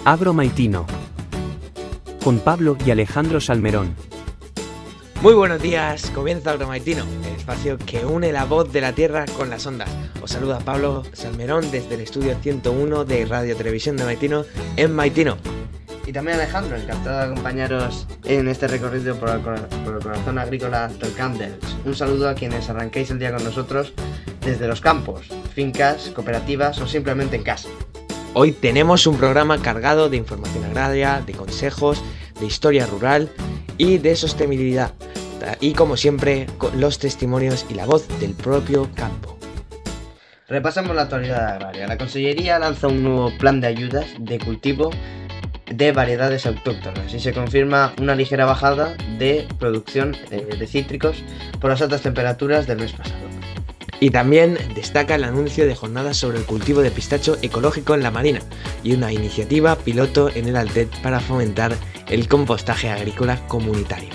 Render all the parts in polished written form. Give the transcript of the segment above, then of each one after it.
Agromaitino, con Pablo y Alejandro Salmerón. Muy buenos días, comienza Agromaitino, el espacio que une la voz de la tierra con las ondas. Os saluda Pablo Salmerón desde el estudio 101 de Radio Televisión de Maitino en Maitino. Y también Alejandro, encantado de acompañaros en este recorrido por el corazón agrícola del Camp Delche. Un saludo a quienes arranquéis el día con nosotros desde los campos, fincas, cooperativas o simplemente en casa. Hoy tenemos un programa cargado de información agraria, de consejos, de historia rural y de sostenibilidad. Y como siempre, con los testimonios y la voz del propio campo. Repasamos la actualidad agraria. La Consellería lanza un nuevo plan de ayudas de cultivo de variedades autóctonas y se confirma una ligera bajada de producción de cítricos por las altas temperaturas del mes pasado. Y también destaca el anuncio de jornadas sobre el cultivo de pistacho ecológico en la Marina y una iniciativa piloto en el Altet para fomentar el compostaje agrícola comunitario.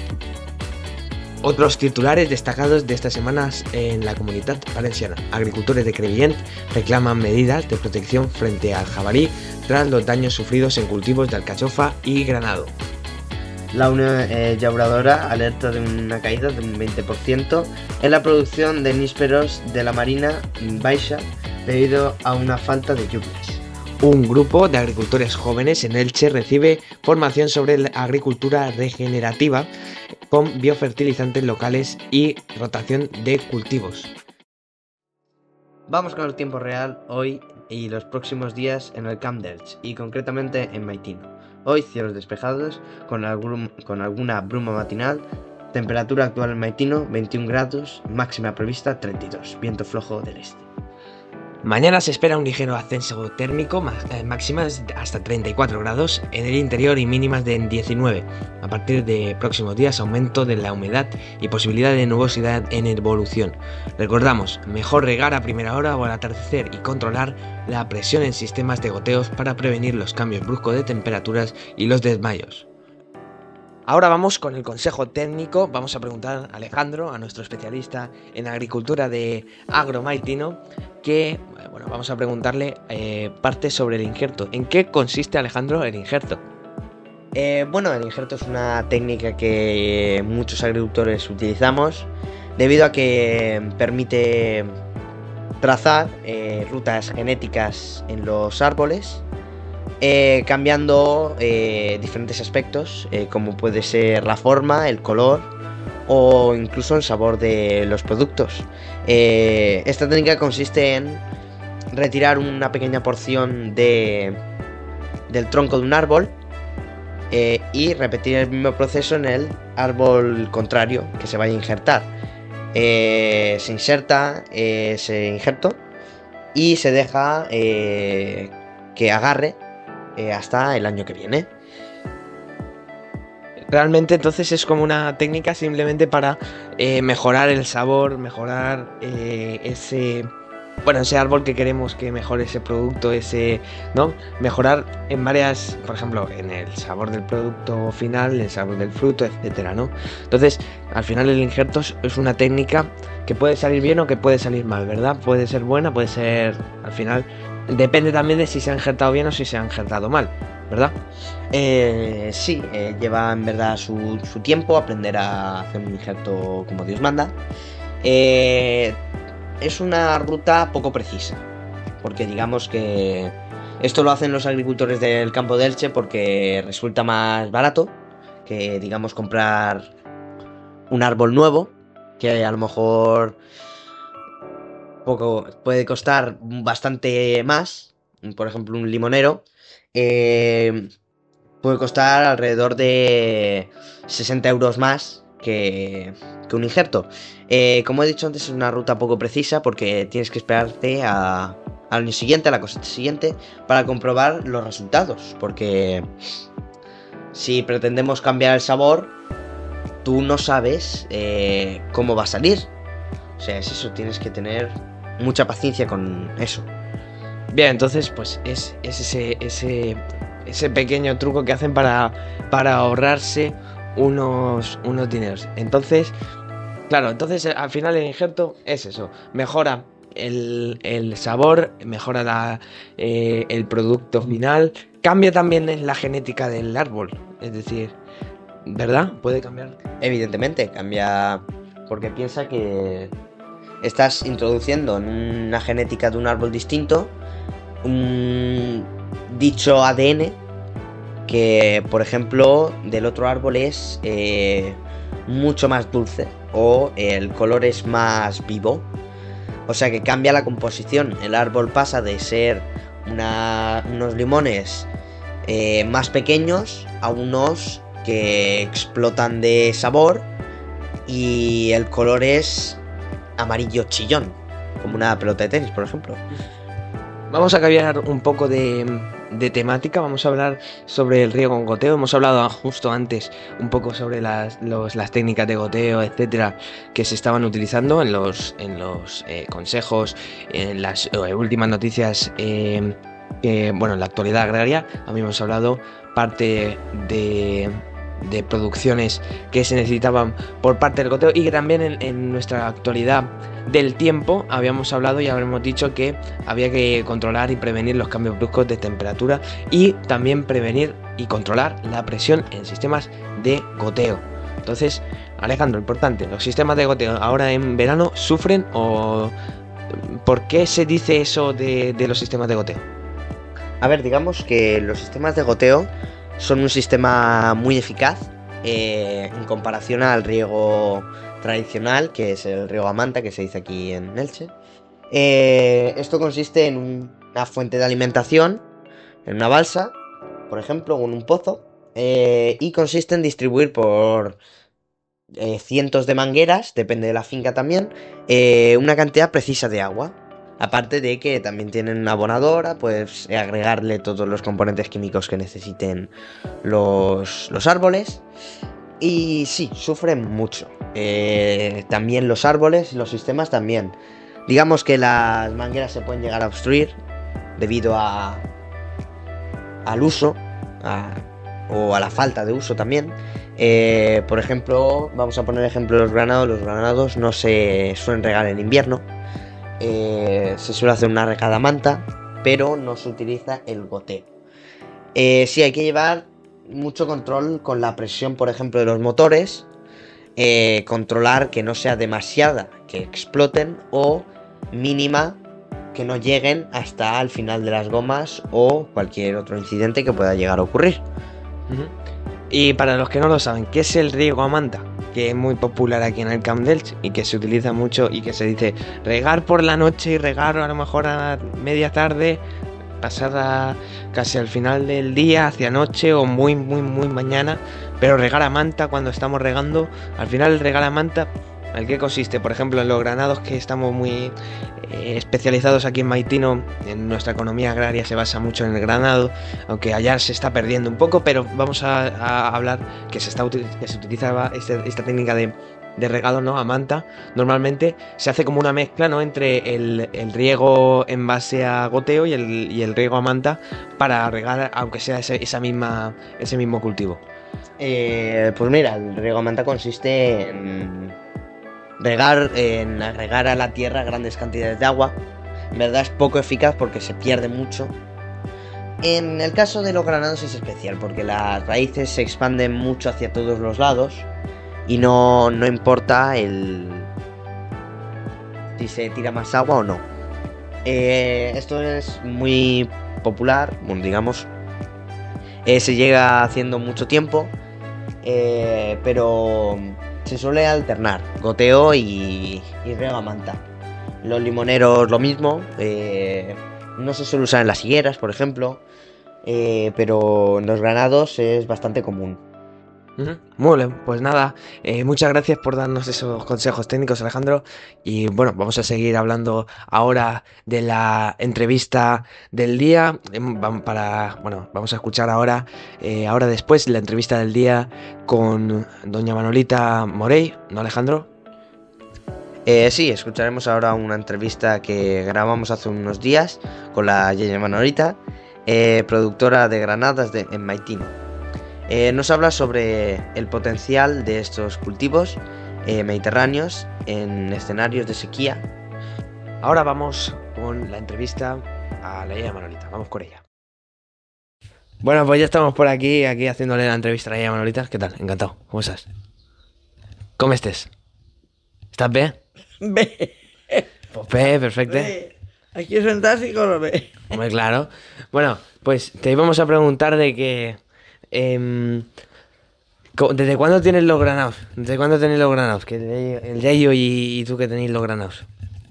Otros titulares destacados de estas semanas en la Comunitat Valenciana. Agricultores de Crevillent reclaman medidas de protección frente al jabalí tras los daños sufridos en cultivos de alcachofa y granado. La Unión Llauradora alerta de una caída de un 20% en la producción de nísperos de la Marina Baixa debido a una falta de lluvias. Un grupo de agricultores jóvenes en Elche recibe formación sobre la agricultura regenerativa con biofertilizantes locales y rotación de cultivos. Vamos con el tiempo real hoy y los próximos días en el Camp Delche y concretamente en Maitino. Hoy cielos despejados con alguna bruma matinal, temperatura actual en Maitino 21 grados, máxima prevista 32, viento flojo del este. Mañana se espera un ligero ascenso térmico, máximas hasta 34 grados en el interior y mínimas de 19. A partir de próximos días, aumento de la humedad y posibilidad de nubosidad en evolución. Recordamos, mejor regar a primera hora o al atardecer y controlar la presión en sistemas de goteos para prevenir los cambios bruscos de temperaturas y los desmayos. Ahora vamos con el consejo técnico. Vamos a preguntar a Alejandro, a nuestro especialista en agricultura de Agromaitino, que vamos a preguntarle parte sobre el injerto. ¿En qué consiste, Alejandro, el injerto? El injerto es una técnica que muchos agricultores utilizamos debido a que permite trazar rutas genéticas en los árboles, cambiando diferentes aspectos, como puede ser la forma, el color o incluso el sabor de los productos. Esta técnica consiste en retirar una pequeña porción del tronco de un árbol y repetir el mismo proceso en el árbol contrario que se vaya a injertar. Se inserta ese injerto y se deja que agarre hasta el año que viene. Realmente entonces es como una técnica simplemente para mejorar el sabor, mejorar ese árbol que queremos que mejore ese producto, ¿no? Mejorar en varias, por ejemplo, en el sabor del producto final, el sabor del fruto, etcétera, ¿no? Entonces, al final el injerto es una técnica que puede salir bien o que puede salir mal, ¿verdad? Puede ser buena, puede ser, al final, depende también de si se ha injertado bien o si se ha injertado mal, ¿verdad? Sí, lleva en verdad su tiempo aprender a hacer un injerto como Dios manda. Es una ruta poco precisa, porque digamos que esto lo hacen los agricultores del campo de Elche porque resulta más barato que, digamos, comprar un árbol nuevo, que a lo mejor puede costar bastante más. Por ejemplo, un limonero puede costar alrededor de 60 euros más que un injerto. Como he dicho antes, es una ruta poco precisa porque tienes que esperarte al año siguiente, a la cosecha siguiente, para comprobar los resultados. Porque si pretendemos cambiar el sabor, tú no sabes cómo va a salir. O sea, es eso, tienes que tener mucha paciencia con eso. Bien, entonces pues es ese pequeño truco que hacen para ahorrarse unos dineros. Entonces, claro, al final el injerto es eso, mejora el sabor, mejora el producto final, cambia también en la genética del árbol, es decir, ¿verdad? ¿Puede cambiar? Evidentemente, cambia porque piensa que estás introduciendo en una genética de un árbol distinto un dicho ADN que, por ejemplo, del otro árbol es mucho más dulce o el color es más vivo. O sea que cambia la composición. El árbol pasa de ser unos limones más pequeños a unos que explotan de sabor y el color es amarillo chillón, como una pelota de tenis, por ejemplo. Vamos a cambiar un poco de temática, vamos a hablar sobre el riego con goteo. Hemos hablado justo antes un poco sobre las técnicas de goteo, etcétera, que se estaban utilizando en los consejos, en las últimas noticias, en la actualidad agraria. Habíamos hablado parte de producciones que se necesitaban por parte del goteo y que también en nuestra actualidad del tiempo habíamos hablado y habíamos dicho que había que controlar y prevenir los cambios bruscos de temperatura y también prevenir y controlar la presión en sistemas de goteo. Entonces, Alejandro, importante, los sistemas de goteo ahora en verano sufren o ¿por qué se dice eso de los sistemas de goteo? A ver, digamos que los sistemas de goteo son un sistema muy eficaz en comparación al riego tradicional, que es el riego a manta, que se dice aquí en Elche. Esto consiste en una fuente de alimentación, en una balsa, por ejemplo, o en un pozo, y consiste en distribuir por cientos de mangueras, depende de la finca también, una cantidad precisa de agua. Aparte de que también tienen una abonadora, pues agregarle todos los componentes químicos que necesiten los árboles. Y sí, sufren mucho. También los árboles y los sistemas también. Digamos que las mangueras se pueden llegar a obstruir debido al uso o a la falta de uso también. Por ejemplo, vamos a poner ejemplo de los granados. Los granados no se suelen regar en invierno. Se suele hacer una regada a manta, pero no se utiliza el goteo. Sí, hay que llevar mucho control con la presión, por ejemplo, de los motores, controlar que no sea demasiada, que exploten, o mínima, que no lleguen hasta el final de las gomas o cualquier otro incidente que pueda llegar a ocurrir. Uh-huh. Y para los que no lo saben, ¿qué es el riego a manta? Que es muy popular aquí en el Camp de Elche y que se utiliza mucho y que se dice regar por la noche y regar a lo mejor a media tarde, pasada casi al final del día, hacia noche o muy mañana, pero regar a manta cuando estamos regando. Al final el regar a manta, ¿en qué consiste? Por ejemplo, en los granados, que estamos muy especializados aquí en Maitino, en nuestra economía agraria se basa mucho en el granado, aunque allá se está perdiendo un poco, pero vamos a hablar que se utiliza esta técnica de regado, ¿no? A manta. Normalmente se hace como una mezcla, ¿no? Entre el riego en base a goteo y el riego a manta para regar, aunque sea ese mismo cultivo. Pues mira, el riego a manta consiste en agregar a la tierra grandes cantidades de agua. En verdad es poco eficaz porque se pierde mucho. En el caso de los granados es especial porque las raíces se expanden mucho hacia todos los lados y no importa si se tira más agua o no. Esto es muy popular, bueno, digamos, se llega haciendo mucho tiempo, pero se suele alternar goteo y riego a manta. Los limoneros lo mismo, no se suele usar en las higueras, por ejemplo, pero en los granados es bastante común. Muy bien, pues nada, muchas gracias por darnos esos consejos técnicos, Alejandro, y bueno, vamos a seguir hablando ahora de la entrevista del día. Vamos a escuchar ahora después la entrevista del día con doña Manolita Morey, ¿no, Alejandro? Sí, escucharemos ahora una entrevista que grabamos hace unos días con la Yeye Manolita, productora de granadas en Maitino. Nos habla sobre el potencial de estos cultivos mediterráneos en escenarios de sequía Ahora vamos con la entrevista a la Yaya Manolita. Vamos con ella. Bueno, pues ya estamos por aquí haciéndole la entrevista a la Yaya Manolita. ¿Qué tal? Encantado. ¿Cómo estás? ¿Cómo estés? ¿Estás bien? Bé, Pues bien, perfecto. bé. Aquí sentats i cosa bé. Hombre, claro. Bueno, pues te íbamos a preguntar de que... ¿desde cuándo tienes los granados? ¿Desde cuándo tenéis los granados? Que el Yayo y tú que tenéis los granados.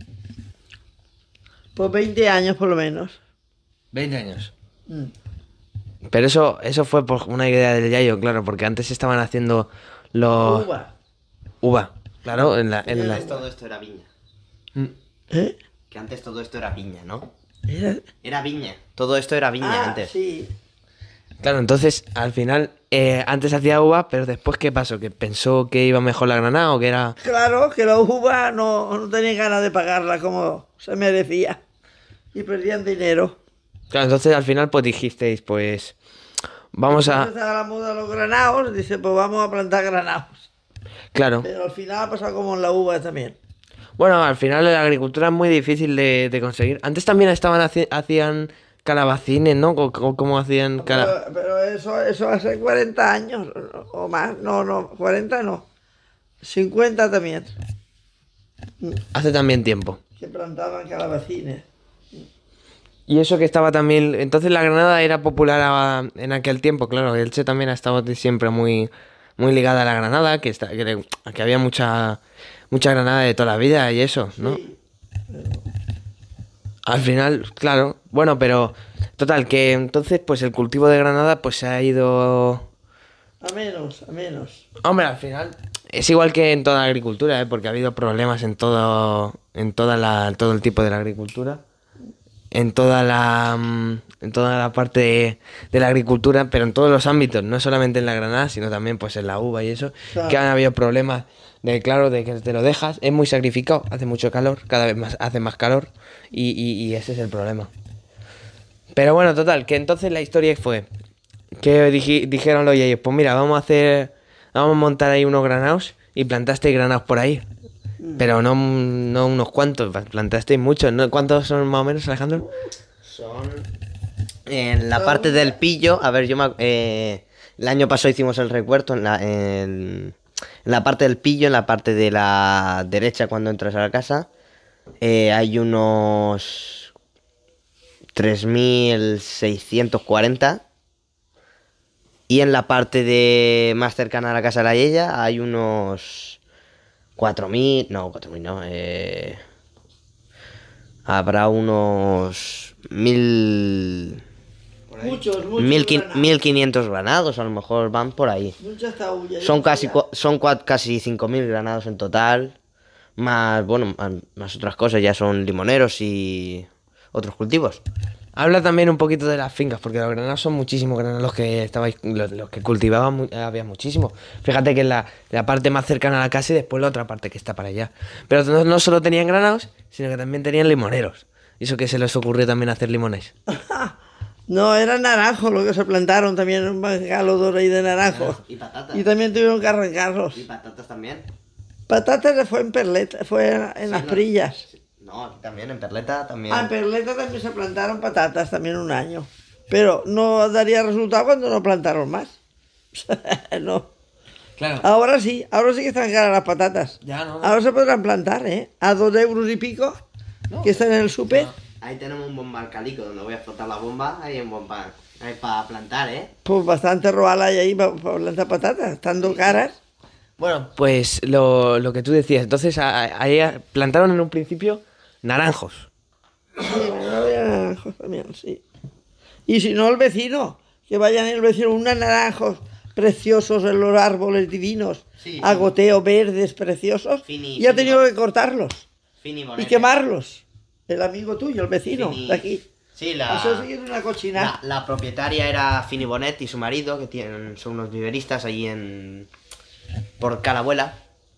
Pues 20 años por lo menos. 20 años. Mm. Pero eso fue por una idea del Yayo, claro, porque antes estaban haciendo los... Uva. Uva. Claro, en la... Antes todo esto era viña. ¿Eh? Que antes todo esto era viña, ¿no? Era... viña. Todo esto era viña Ah, antes. sí. Claro, entonces, al final, antes hacía uva, pero después, ¿qué pasó? ¿Que pensó que iba mejor la granada o que era...? Claro, que la uva no tenía ganas de pagarla como se merecía. Y perdían dinero. Claro, entonces al final pues dijisteis, pues... Vamos a... Estaba la moda de los granados, dice, pues vamos a plantar granados. Claro. Pero al final ha pasado como en la uva también. Bueno, al final la agricultura es muy difícil de conseguir. Antes también hacían calabacines, ¿no? ¿Cómo hacían Pero eso hace 40 años o más. No, 40 no. 50 también. Hace también tiempo. Que plantaban calabacines. Y eso que estaba también... Entonces la granada era popular en aquel tiempo, claro. Elche también ha estado siempre muy ligada a la granada, que había mucha granada de toda la vida y eso, ¿no? Sí. Al final, claro. Bueno, pero... Total, que entonces pues el cultivo de granada pues se ha ido... A menos. Hombre, al final es igual que en toda la agricultura, ¿eh? Porque ha habido problemas en todo el tipo de la agricultura. En toda la parte de la agricultura, pero en todos los ámbitos, no solamente en la granada, sino también pues en la uva y eso, Claro. que han habido problemas de que te lo dejas, es muy sacrificado, hace mucho calor, cada vez más hace más calor y ese es el problema. Pero bueno, total, que entonces la historia fue que dijeron los yeyos, pues mira, vamos a montar ahí unos granados y plantasteis granados por ahí. Pero no unos cuantos, plantasteis muchos, ¿no? ¿Cuántos son más o menos, Alejandro? Son... En la parte del pillo, a ver, el año pasado hicimos el recuerto en la parte del pillo, en la parte de la derecha cuando entras a la casa, hay unos 3.640. Y en la parte más cercana a la casa de la Yella hay unos 4.000, no, habrá unos 1.000... Muchos. 1.500 granados, a lo mejor van por ahí. Muchas taullas. Son casi 5.000 granados en total, más, bueno, más otras cosas, ya son limoneros y otros cultivos. Habla también un poquito de las fincas, porque los granados son muchísimos granados los que cultivaban, había muchísimos. Fíjate que en la parte más cercana a la casa y después la otra parte que está para allá. Pero no solo tenían granados, sino que también tenían limoneros. Y eso que se les ocurrió también hacer limones. No, eran naranjos lo que se plantaron también, un galodor ahí de naranjos. Y patatas. Y también tuvieron que arrancarlos. Y patatas también. Patatas fue en Perleta, fue en Las no. Prillas. No, aquí también, en Perleta también. En Perleta también se plantaron patatas también un año. Pero no daría resultado cuando no plantaron más. No. Claro. Ahora sí que están caras las patatas. Ya, no. Ahora se podrán plantar, ¿eh? A 2 euros y pico, que están en el súper. Ahí tenemos un bomba alcalico donde voy a flotar la bomba. Ahí hay un bomba. Ahí para plantar, ¿eh? Pues bastante roal hay ahí para plantar patatas, estando caras. Bueno, pues lo que tú decías, entonces ahí plantaron en un principio naranjos. Sí, no había naranjos también, sí. Y si no, el vecino, que vayan el vecino, unos naranjos preciosos en los árboles divinos, Sí, a sí. goteo verdes preciosos, y ha tenido que cortarlos y quemarlos. El amigo tuyo, el vecino, de aquí. Sí, Eso sí que es una cochina. la propietaria era Fini Bonet y su marido, que son unos viveristas allí por Calabuela.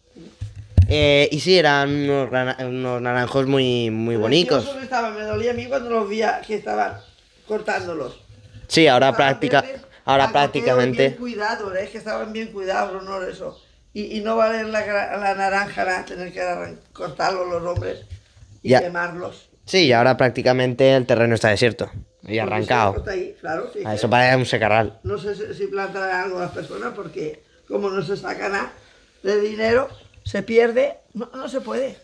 Y sí, eran unos naranjos muy bonitos. Preciosos estaban, me dolía a mí cuando los veía que estaban cortándolos. Sí, ahora Estaban verdes, a goteo, prácticamente. Bien cuidados, es que estaban bien cuidados, no eso. Y no vale la naranja nada, tener que cortarlos los hombres. y Ya. quemarlos. Sí, y ahora prácticamente el terreno está desierto y arrancado. Porque está ahí, claro, sí, Eso parece un secarral. no sé si plantarán algo las personas porque como no se saca nada de dinero, se pierde, no se puede.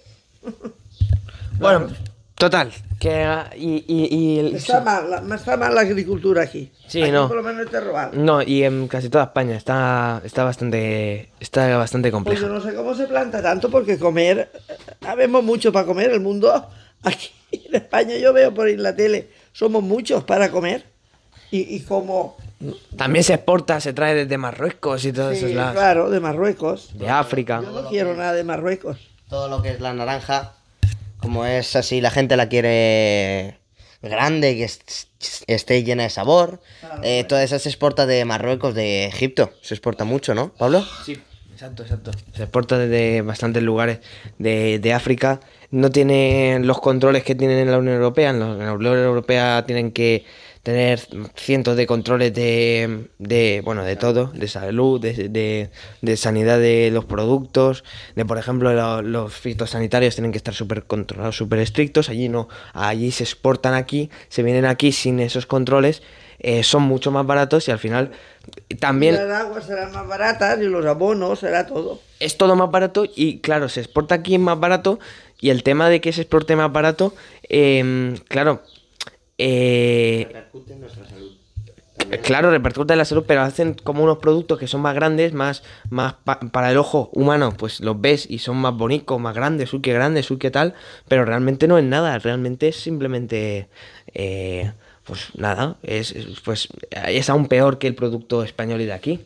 Bueno, total. Que, Está mal la agricultura aquí. Sí, Aquí no. por lo menos te roban. No, y en casi toda España está bastante Pues compleja. yo no sé cómo se planta tanto porque comer, habemos mucho para comer. El mundo, aquí en España yo veo por ahí en la tele, somos muchos para comer. Y como, También se exporta, se trae desde Marruecos y todos sí, esos lados. claro, de Marruecos. De África. Yo no quiero nada de Marruecos. Todo lo que es la naranja, como es así, la gente la quiere grande, que esté llena de sabor. Toda esa se exporta de Marruecos, de Egipto. Se exporta mucho, ¿no, Pablo? Sí, exacto. Se exporta desde bastantes lugares de África. No tiene los controles que tienen en la Unión Europea. En la Unión Europea tienen que tener cientos de controles bueno, de todo, de salud, de sanidad de los productos, de por ejemplo los fitosanitarios tienen que estar súper controlados, súper estrictos. Allí no, allí se exportan aquí, se vienen aquí sin esos controles, son mucho más baratos y al final también Las aguas serán más baratas y los abonos será todo. es todo más barato y claro, se exporta aquí más barato y el tema de que se exporte más barato, claro, Repercute en nuestra salud. claro, repercute en la salud, pero hacen como unos productos que son más grandes, más para el ojo humano, pues los ves y son más bonitos, más grandes, uy, qué tal, pero realmente no es nada, realmente es simplemente, pues nada, pues es aún peor que el producto español y de aquí.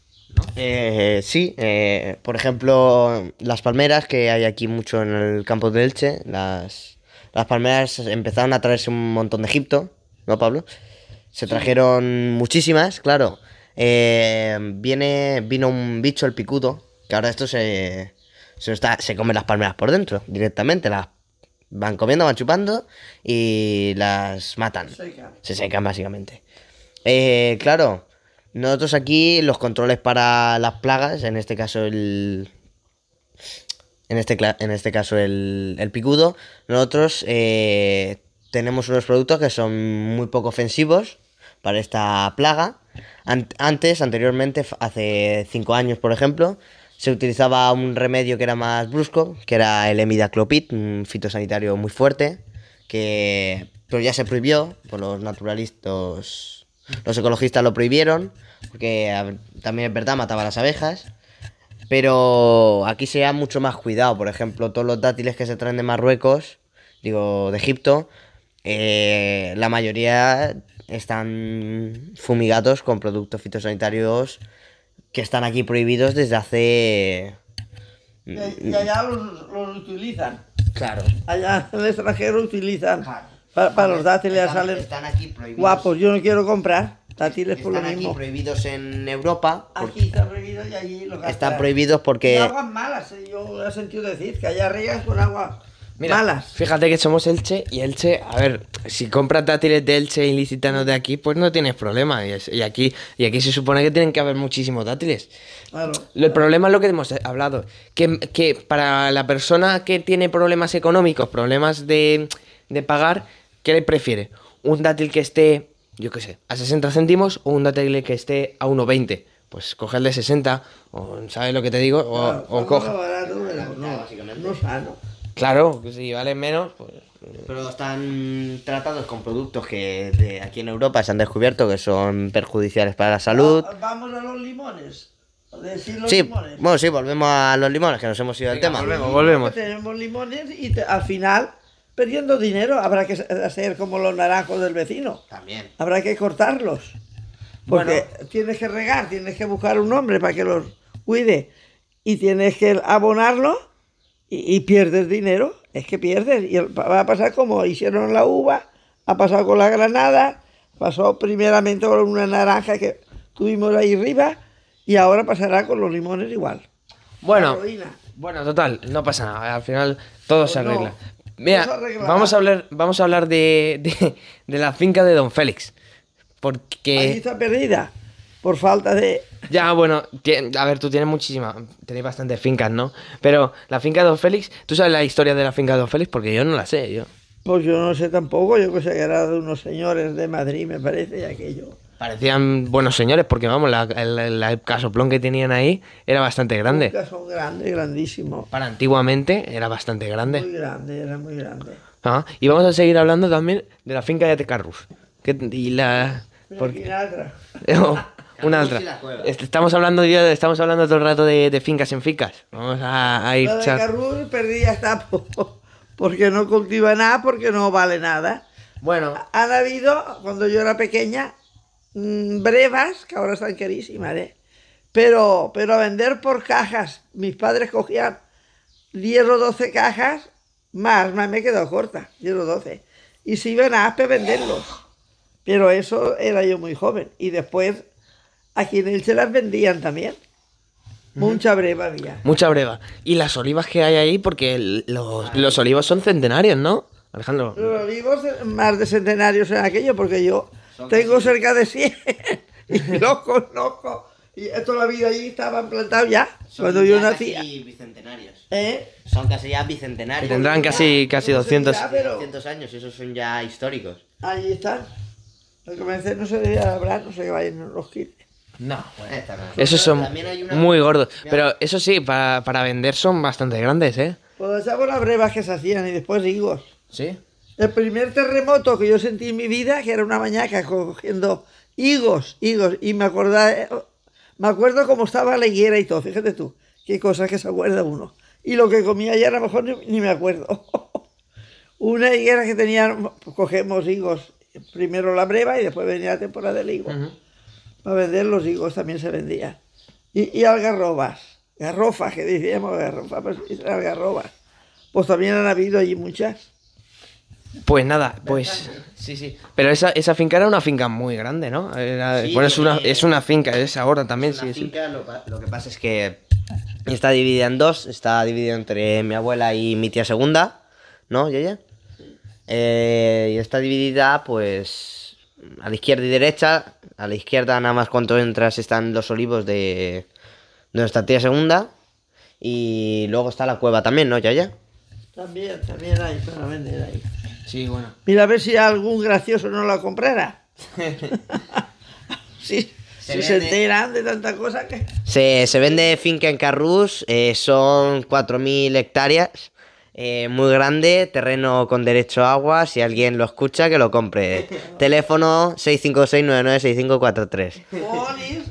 Sí, por ejemplo, las palmeras que hay aquí mucho en el campo de Elche, las palmeras empezaron a traerse un montón de Egipto, ¿no, Pablo? Se trajeron muchísimas, claro. Vino un bicho, el picudo, que ahora esto se come las palmeras por dentro, directamente. Las van comiendo, van chupando y las matan. Se secan, básicamente. Claro, nosotros aquí los controles para las plagas, en este caso el picudo, nosotros tenemos unos productos que son muy poco ofensivos para esta plaga. Anteriormente, hace 5 años, por ejemplo, se utilizaba un remedio que era más brusco, que era el imidacloprid, un fitosanitario muy fuerte, pero ya se prohibió por los naturalistas. Los ecologistas lo prohibieron, porque también es verdad, mataba a las abejas. Pero aquí se da mucho más cuidado. Por ejemplo, todos los dátiles que se traen de Marruecos, digo, de Egipto, la mayoría están fumigados con productos fitosanitarios que están aquí prohibidos desde hace... Y allá los utilizan. Claro. Allá en el extranjero utilizan. Claro. Para los dátiles salen Están aquí prohibidos. guapos. Yo no quiero comprar dátiles por lo Están aquí mismo. prohibidos en Europa. Aquí está prohibido y allí lo gastan. Están prohibidos Y porque... aguas malas, yo he sentido decir que allá riegan con agua Mira, malas. fíjate que somos Elche y Elche, a ver, si compras dátiles de Elche ilícitanos de aquí, pues no tienes problema. Y aquí se supone que tienen que haber muchísimos dátiles. Claro. El problema es lo que hemos hablado, que para la persona que tiene problemas económicos, problemas de pagar, ¿qué le prefiere? ¿Un dátil que esté, yo qué sé, a 60 céntimos o un dátil que esté a 1,20? Pues coge el de 60, o ¿sabes lo que te digo? Claro, O coge... barato, pero no sano. Claro, que si valen menos, pues... Pero están tratados con productos que de aquí en Europa se han descubierto que son perjudiciales para la salud. Vamos a los limones. Decir los Sí, limones. bueno, sí, volvemos a los limones, que nos hemos ido del Venga, tema. volvemos. Tenemos limones y al final, perdiendo dinero, habrá que hacer como los naranjos del vecino. También. Habrá que cortarlos. Porque tienes que regar, tienes que buscar un hombre para que los cuide y tienes que abonarlo y pierdes dinero. Es que pierdes. Y va a pasar como hicieron la uva, ha pasado con la granada, pasó primeramente con una naranja que tuvimos ahí arriba y ahora pasará con los limones igual. Bueno, Carolina. bueno, total, no pasa nada, al final todo se Pues no, arregla. Mira, todo se arreglará. vamos a hablar de la finca de Don Félix. Ahí Porque... está perdida por falta de Ya, bueno, a ver, tú tenéis bastantes fincas, ¿no? Pero la finca de Don Félix, ¿tú sabes la historia de la finca de Don Félix? Porque yo no la sé, yo. Pues yo no sé tampoco, yo que sé que era de unos señores de Madrid, me parece, y aquello. Parecían buenos señores, porque vamos, el casoplón que tenían ahí era bastante grande. Un caso grande, grandísimo. Para antiguamente era bastante grande. Muy grande, era muy grande. Ah, y vamos a seguir hablando también de la finca de Atecarrus. Y la... Porque... Una una otra. Estamos hablando todo el rato de fincas en fincas. Vamos a ir... Lo de Carrús perdí hasta porque no cultiva nada, porque no vale nada. Bueno. Han habido, cuando yo era pequeña, brevas, que ahora están carísimas, ¿eh? Pero a vender por cajas. Mis padres cogían 10 o 12 cajas, más me he quedado corta, 10 o 12. Y se iban a Aspe a venderlos. Pero eso era yo muy joven. Y después, aquí en Elche las vendían también. Mucha breva había. Mucha breva. Y las olivas que hay ahí, porque los olivos son centenarios, ¿no, Alejandro? Los olivos más de centenarios en aquello, porque yo tengo cerca de 100 y los conozco. Y toda la vida allí estaban plantados ya, cuando yo nací. Casi bicentenarios. ¿Eh? Son casi ya bicentenarios. Tendrán casi 200. Ya, pero 200 años, esos son ya históricos. allí están. Lo que me dice no se debía hablar, no sé qué vayan los kilos. No, Bueno, esta no. esos son También hay una- muy gordos. Mira. Pero eso sí, para vender son bastante grandes, ¿eh? Pues echamos las brevas que se hacían y después higos. ¿Sí? El primer terremoto que yo sentí en mi vida, que era una mañaca cogiendo higos, y me acuerdo cómo estaba la higuera y todo, fíjate tú, qué cosas que se acuerda uno. Y lo que comía ayer a lo mejor ni me acuerdo. Una higuera que tenían, pues cogemos higos, primero la breva y después venía la temporada del higo. Para vender los higos también se vendían. Y algarrobas, garrofas, que decíamos garrofas, pues algarrobas. Pues también han habido allí muchas. Pues nada, pues... Sí. Pero esa finca era una finca muy grande, ¿no? Sí, Bueno, es una finca, es ahora también, Una sí. finca, lo que pasa es que está dividida en dos. Está dividida entre mi abuela y mi tía segunda, ¿no, Yaya? Y está dividida, pues, a la izquierda y derecha. A la izquierda, nada más cuando entras, están los olivos de nuestra tía segunda. Y luego está la cueva también, ¿no, Yaya? También hay para vender ahí. Sí, bueno. Mira a ver si algún gracioso no la comprara. Si se vende- enteran de tanta cosa que... Se vende finca en Carrús, son 4.000 hectáreas, muy grande, terreno con derecho a agua, si alguien lo escucha que lo compre. Teléfono 656-996543. Polis.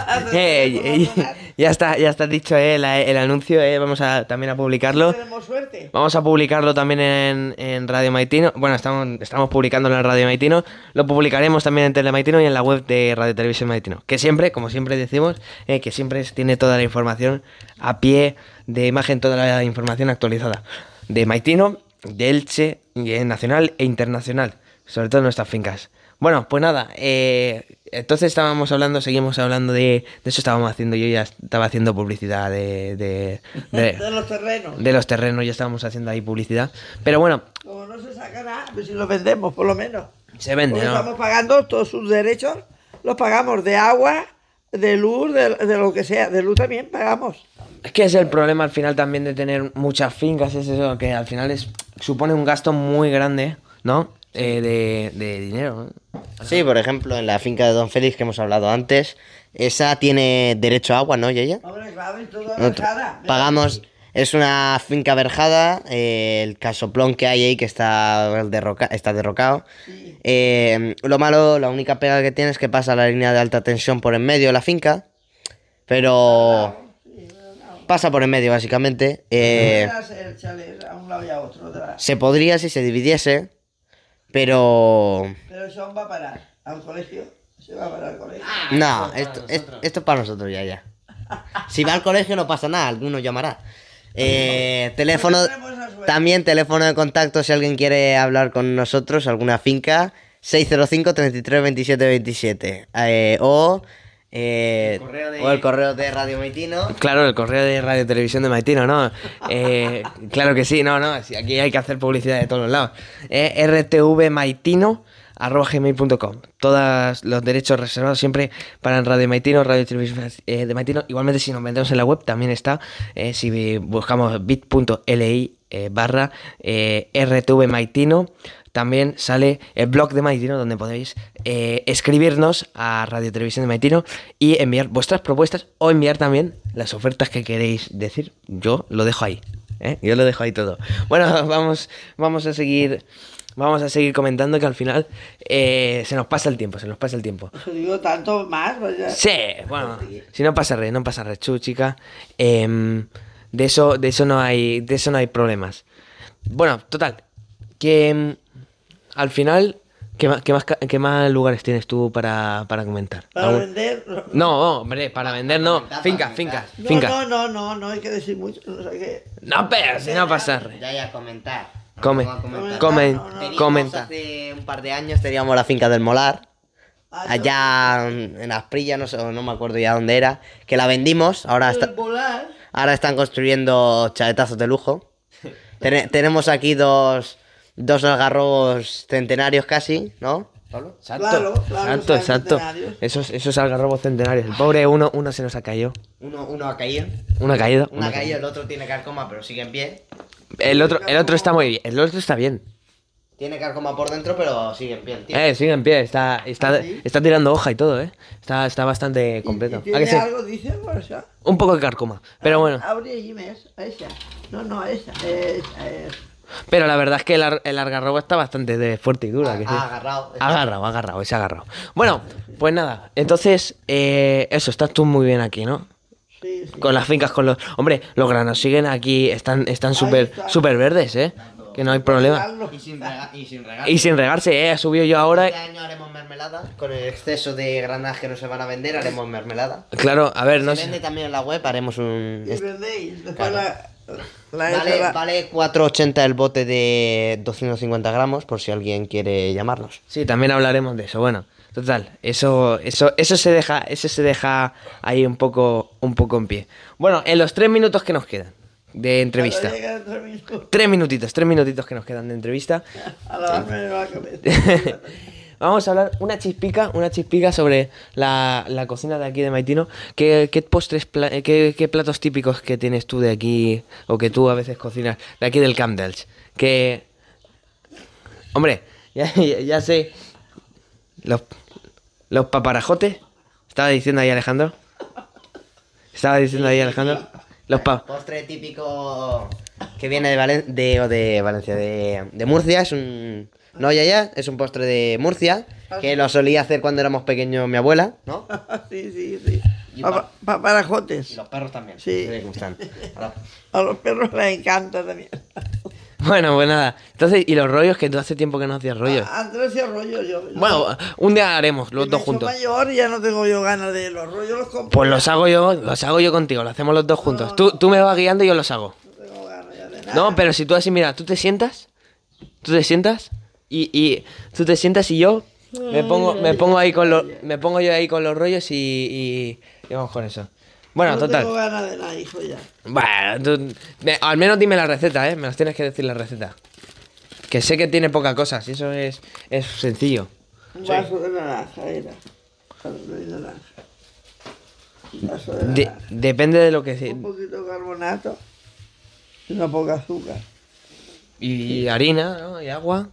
Ya está dicho el anuncio, vamos también a publicarlo. Tenemos suerte. Vamos a publicarlo también en Radio Maitino. Bueno, estamos publicándolo en Radio Maitino. Lo publicaremos también en Telemaitino y en la web de Radio Televisión Maitino. Que siempre, como siempre decimos, que siempre tiene toda la información a pie de imagen, toda la información actualizada. De Maitino, de Elche, nacional e internacional. Sobre todo en nuestras fincas. Bueno, pues nada, entonces seguimos hablando de eso estábamos haciendo, yo ya estaba haciendo publicidad De los terrenos. de los terrenos, ya estábamos haciendo ahí publicidad, pero bueno, Como no se saca nada, pues si lo vendemos, por lo menos. se vende, Porque ¿no? estamos pagando todos sus derechos, los pagamos de agua, de luz, de lo que sea. De luz también pagamos. Es que es el problema al final también de tener muchas fincas, es eso, que al final supone un gasto muy grande, ¿no? De dinero, ¿no? Sí, por ejemplo, en la finca de Don Félix que hemos hablado antes, esa tiene derecho a agua, ¿no, Yaya? Hombre, claro, y todo Nosotros arrejada. pagamos, es una finca verjada, el casoplón que hay ahí que está derrocado. Lo malo, la única pega que tiene es que pasa la línea de alta tensión por en medio de la finca, pero pasa por en medio básicamente. El chalet a un lado y a otro. Se podría si se dividiese, pero Pero eso va a parar al colegio. Se va a parar al colegio. no, esto es para nosotros, ya. Si va al colegio no pasa nada, alguno llamará. Teléfono, también teléfono de contacto si alguien quiere hablar con nosotros, alguna finca, 605 33 27 27. O el correo de Radio Maitino. Claro, el correo de Radio Televisión de Maitino, ¿no? Claro que sí, no, sí, aquí hay que hacer publicidad de todos los lados. rtvmaitino gmail.com. Todos los derechos reservados siempre para Radio Maitino, Radio Televisión de Maitino. Igualmente, si nos metemos en la web, también está. Si buscamos bit.li barra RTV Maitino, también sale el blog de Maitino, donde podéis escribirnos a Radio Televisión de Maitino y enviar vuestras propuestas o enviar también las ofertas que queréis decir. Yo lo dejo ahí, yo lo dejo ahí todo. Bueno, vamos a seguir comentando, que al final se nos pasa el tiempo. Eso digo, tanto más. Vaya. Sí, bueno, si no pasa re, Chu, chica. De eso no hay problemas. Bueno, total, que al final, ¿qué más lugares tienes tú para comentar? ¿Para vender? No, hombre, para vender no. Finca. No hay que decir mucho. No sé qué. No, pero si no pasa re. Ya, comentar. Comenta. Hace un par de años teníamos la finca del Molar. Allá en Asprilla, no me acuerdo ya dónde era. Que la vendimos. Ahora están construyendo chaletazos de lujo. Tenemos aquí dos algarrobos centenarios casi, ¿no, Pablo? Exacto. Esos algarrobos centenarios. El pobre uno se nos ha caído. Uno ha caído. Uno ha caído. El otro tiene carcoma, pero sigue en pie. El otro está muy bien. El otro está bien. Tiene carcoma por dentro, pero sigue en pie. Sigue en pie. Está tirando hoja y todo, Está bastante completo. ¿Y tiene algo, dice? Un poco de carcoma, pero bueno. Esa. No, esa. Pero la verdad es que el algarrobo está bastante fuerte y duro. Agarrado. Bueno, pues nada. Entonces, eso, estás tú muy bien aquí, ¿no? Sí. Con las fincas, con los... Hombre, los granos siguen aquí, están súper verdes, que no hay problema. Y sin regarse, ha subido yo ahora... Este año haremos mermelada. Con el exceso de granas que no se van a vender, haremos mermelada. Claro, a ver, no sé... Se vende también en la web, haremos un... ¿Y vendéis? Claro. Vale 4,80 el bote de 250 gramos, por si alguien quiere llamarnos. Sí, también hablaremos de eso. Bueno, total, eso se deja ahí un poco en pie. Bueno, en los 3 minutos que nos quedan de entrevista. 3 minutitos que nos quedan de entrevista. A lavarme la cabeza. Vamos a hablar una chispica sobre la cocina de aquí de Maitino. ¿Qué postres, qué platos típicos que tienes tú de aquí, o que tú a veces cocinas de aquí del Camp d'Elx? Que, hombre, ya sé, los paparajotes, estaba diciendo ahí Alejandro. Postre típico que viene de Valencia, de Murcia, es un... No, es un postre de Murcia, que lo solía hacer cuando éramos pequeños mi abuela, ¿no? Sí. Paparajotes. Y los perros también. Sí. ¿Cómo están? A los perros les encanta también. Bueno, pues nada. Entonces, ¿y los rollos? Que tú hace tiempo que no hacías rollos. Antes hacía rollos yo. Bueno, un día haremos los dos juntos. Soy mayor y ya no tengo yo ganas de los rollos, los compro. Pues los hago yo contigo, lo hacemos los dos juntos. Tú me vas guiando y yo los hago. No tengo ganas ya de nada. No, pero si tú así, mira, tú te sientas y tú te sientas y yo me pongo yo ahí con los rollos y vamos con eso. Bueno, no total. No tengo ganas de nada, hijo, ya. Bueno, al menos dime la receta, me las tienes que decir la receta. Que sé que tiene poca cosa, si eso es sencillo. Un vaso de naranja era. Un vaso de naranja. Depende de lo que sea. Un poquito de carbonato y una poca azúcar. Y harina, ¿no? Y agua.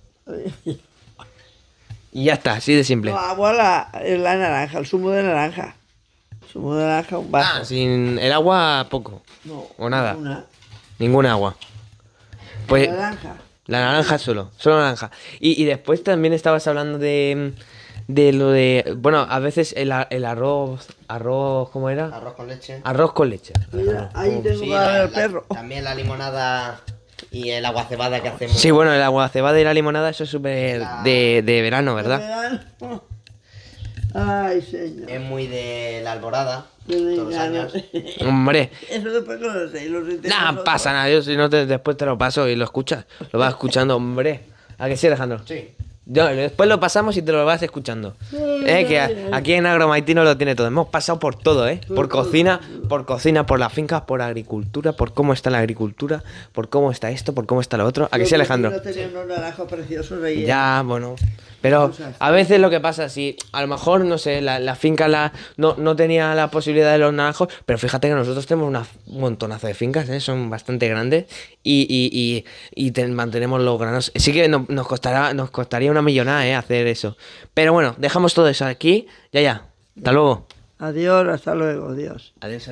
Y ya está, así de simple. No, agua la naranja, el zumo de naranja. Zumo de naranja, un vaso. Sin el agua poco. No. O nada. Ninguna agua. Pues la naranja solo naranja. Y después también estabas hablando de lo de... Bueno, a veces el arroz... ¿Cómo era? Arroz con leche. Arroz con leche. Mira, ahí tengo que dar el perro. También la limonada y el agua cebada que hacemos. Sí, bueno, el agua cebada y la limonada, eso es súper de verano, ¿verdad? Ay, señor. Es muy de la Alborada. Todos los años. Hombre. Eso después no lo sé. Nada, pasa nada. Yo si no después te lo paso y lo escuchas. Lo vas escuchando, hombre. ¿A que sí, Alejandro? Sí. Después lo pasamos y te lo vas escuchando. Que aquí en Agromaitino lo tiene todo. Hemos pasado por todo, por cocina, por las fincas, por agricultura, por cómo está la agricultura, por cómo está esto, por cómo está lo otro. ¿A qué sí, Alejandro? No tenía unos naranjos preciosos ahí. Ya, bueno. Pero a veces lo que pasa, si a lo mejor, no sé, la finca no tenía la posibilidad de los naranjos, pero fíjate que nosotros tenemos un montonazo de fincas, son bastante grandes y mantenemos los granos. Sí que nos costaría una millonada, hacer eso. Pero bueno, dejamos todo eso aquí. Ya. Hasta luego. Adiós, hasta luego, adiós. Adiós.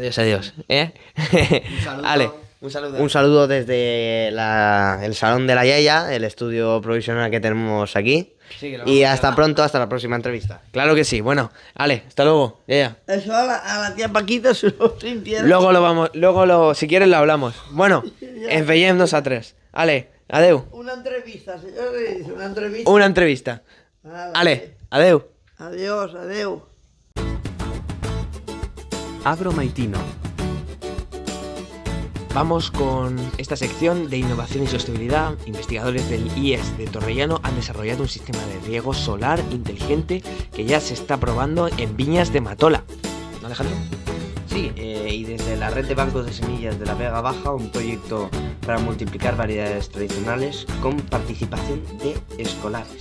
Un saludo desde el salón de la Yaya, el estudio provisional que tenemos aquí. Sí, y hasta pronto, hasta la próxima entrevista. Claro que sí. Bueno, hasta luego. Ya. Eso a la tía Paquita se lo sintieron. Luego si quieres lo hablamos. Bueno, enfeillem-nos a tres. Adeu. Una entrevista, señores, una entrevista. Una entrevista. Adeu. Adiós. Agromaitino. Vamos con esta sección de innovación y sostenibilidad. Investigadores del IES de Torrellano han desarrollado un sistema de riego solar inteligente que ya se está probando en viñas de Matola. ¿No, Alejandro? Sí, y desde la red de bancos de semillas de la Vega Baja, un proyecto para multiplicar variedades tradicionales con participación de escolares.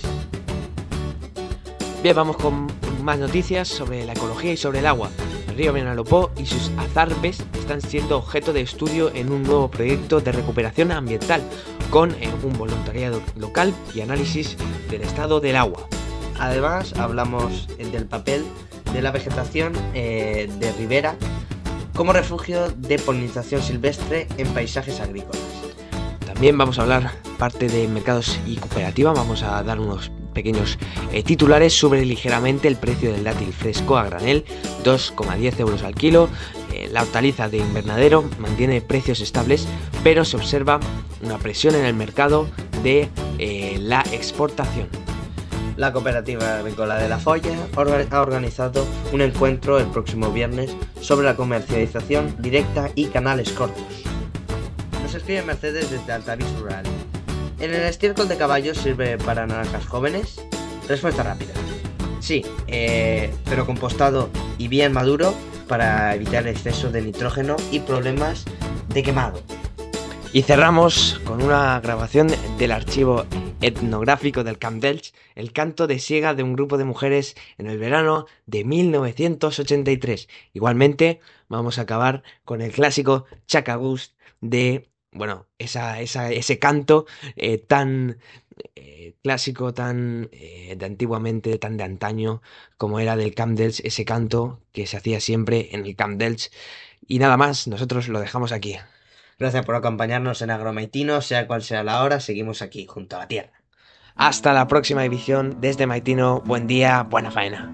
Bien, vamos con más noticias sobre la ecología y sobre el agua. El río Vinalopó y sus azarbes están siendo objeto de estudio en un nuevo proyecto de recuperación ambiental con un voluntariado local y análisis del estado del agua. Además, hablamos del papel de la vegetación de ribera como refugio de polinización silvestre en paisajes agrícolas. También vamos a hablar parte de mercados y cooperativa. Vamos a dar unos pequeños titulares. Sube ligeramente el precio del dátil fresco a granel, 2,10 euros al kilo. La hortaliza de invernadero mantiene precios estables, pero se observa una presión en el mercado de la exportación. La cooperativa agrícola de La Folla ha organizado un encuentro el próximo viernes sobre la comercialización directa y canales cortos. Nos escribe Mercedes desde Altavís Rural. ¿En el estiércol de caballos sirve para naranjas jóvenes? Respuesta rápida. Sí, pero compostado y bien maduro para evitar el exceso de nitrógeno y problemas de quemado. Y cerramos con una grabación del archivo etnográfico del Camp d'Elx, el canto de siega de un grupo de mujeres en el verano de 1983. Igualmente vamos a acabar con el clásico Chacagús de... ese canto tan clásico, tan de antiguamente, tan de antaño, como era del Camp d'Elx, ese canto que se hacía siempre en el Camp d'Elx. Y nada más, nosotros lo dejamos aquí. Gracias por acompañarnos en Agromaitino, sea cual sea la hora, seguimos aquí, junto a la tierra. Hasta la próxima edición desde Maitino. Buen día, buena faena.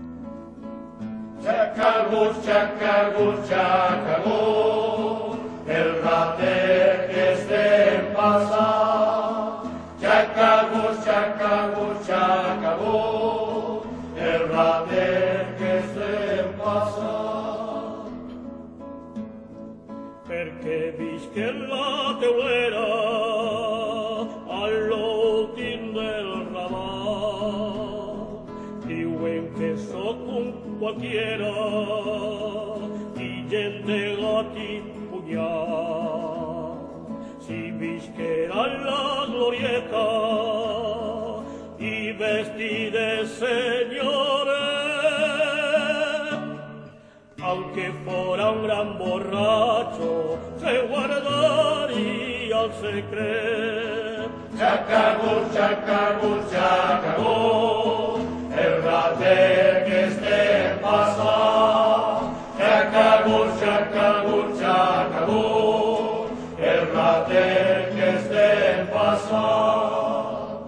Chacagús, Chacagús, Chacagús, el rater que esté en pasar. Chacagús, Chacagús, Chacagús, el rater que esté en pasar. Perché visque la teuera all'ultim del raval, diuen que soc un qualquiera i gente gati punyal. Si visquera la glorieta i vestí de señores, aunque fuera un gran borracho, se guardaría el secreto. Chacagús, Chacagús, Chacagús, el rater que esté en pasar. Chacagús, Chacagús, Chacagús, el rater que esté en pasar.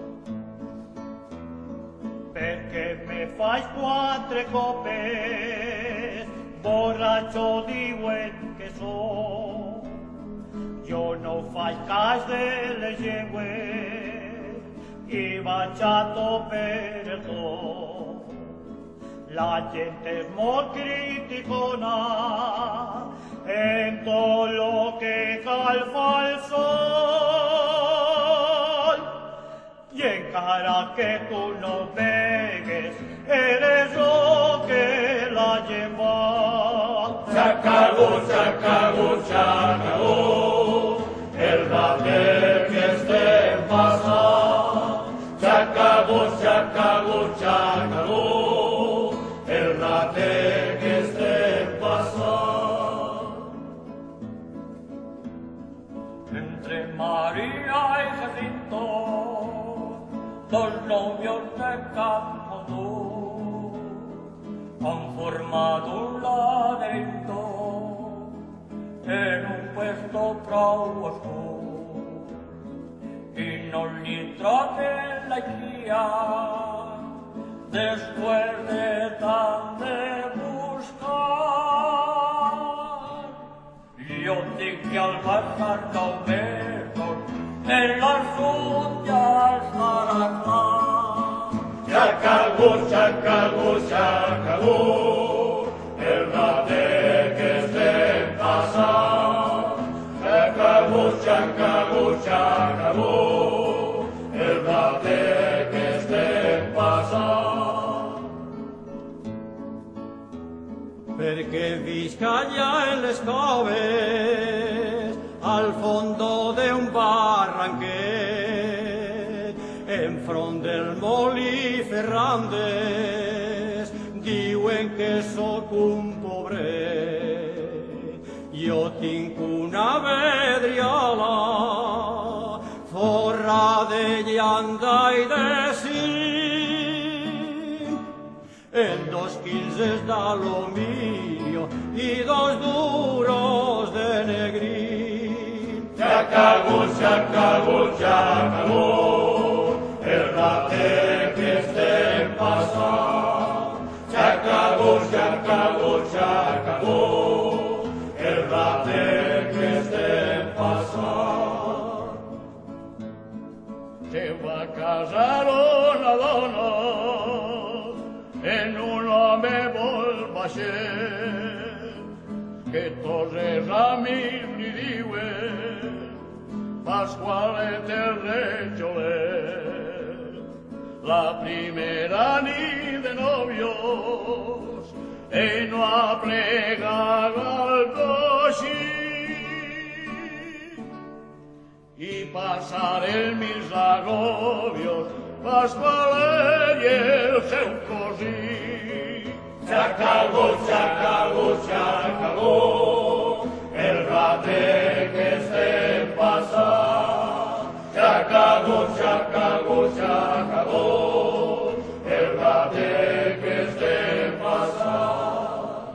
Perché me fais quatre copes, borracho diuen que so. Jo no faig cas de les llengües i vaig a tope el tot. La gent és molt criticona en tot lo que cal fa el sol. I encara que tu no vegues, eres s'acabó, el rater que estem passant. S'acabó, el rater que estem passant. Entre María y Jacinto, dos novios de campo duro, han formado un laberinto en un puesto prou oscuro y no li troben la guía después de tant de buscar. Yo dic que al passar 9 mesos el assumpte ja estarà clar. S'acabó, el rater que estem passant. S'acabó, el rater que estem passant. Perquè visc allà en les coves, al fondo d'un barranquet, enfront del molí Ferrandes, diuen que sóc un pobret. Jo tinc una vedriola forra de llanda i de zinc, en 2 quinzes d'aluminio i 2 duros de negrín. S'acabó, el rater que estem passant. S'acabó, el rater que estem passant. Se va casar una dona en un home molt baixet, que tots els amics li diuen Pasqualet el Rejolet. La primera nit de novios ell no aplegava el coixí i passaren mils agobios Pasqualet i el seu cosí. S'acabó, el rater que estem passant. S'acabó, el rater que estem passant.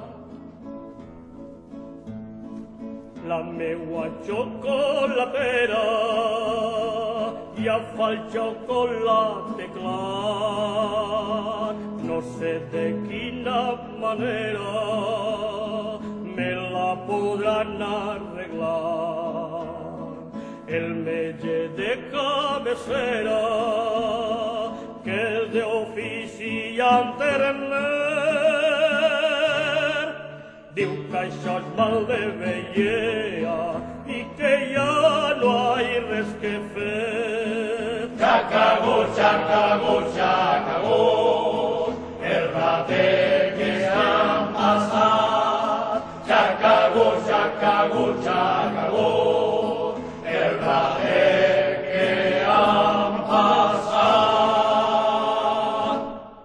La meua xocolatera ja fa el xocolate clar. No sé de quina manera me la podran arreglar. El metge de cabecera, que és d'ofici internet, diu que això és mal de vellea i que ja no hi ha res que fer. S'acabó, el rater que s'han passat. S'acabó, el rater que han passat.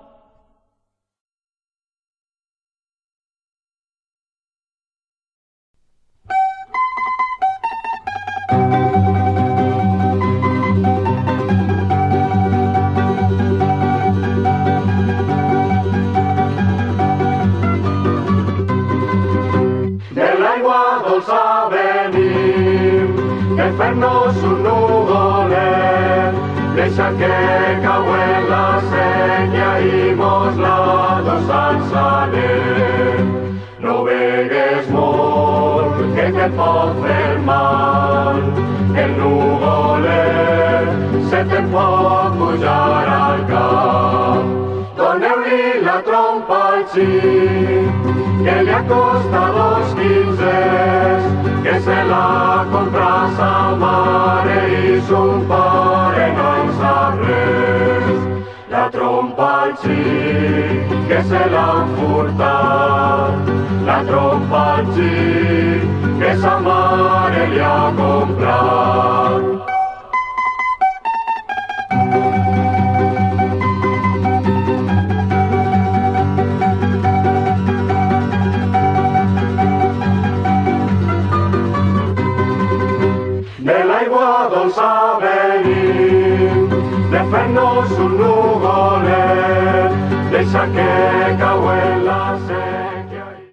De l'aigua dolça venim, que fer-nos un nuvolet, deixa que cauen la senya i mos la dosançanem. No begues molt, que te'n pot fer mal, el nuvolet se te'n pot pujar al cap. Doneu-li la trompa al xic, que li ha costat 2 quinzes, que se la compra sa mare i son pare no en sap res. La trompa al xic, que se l'han furtat, la trompa al marxi, que sa mare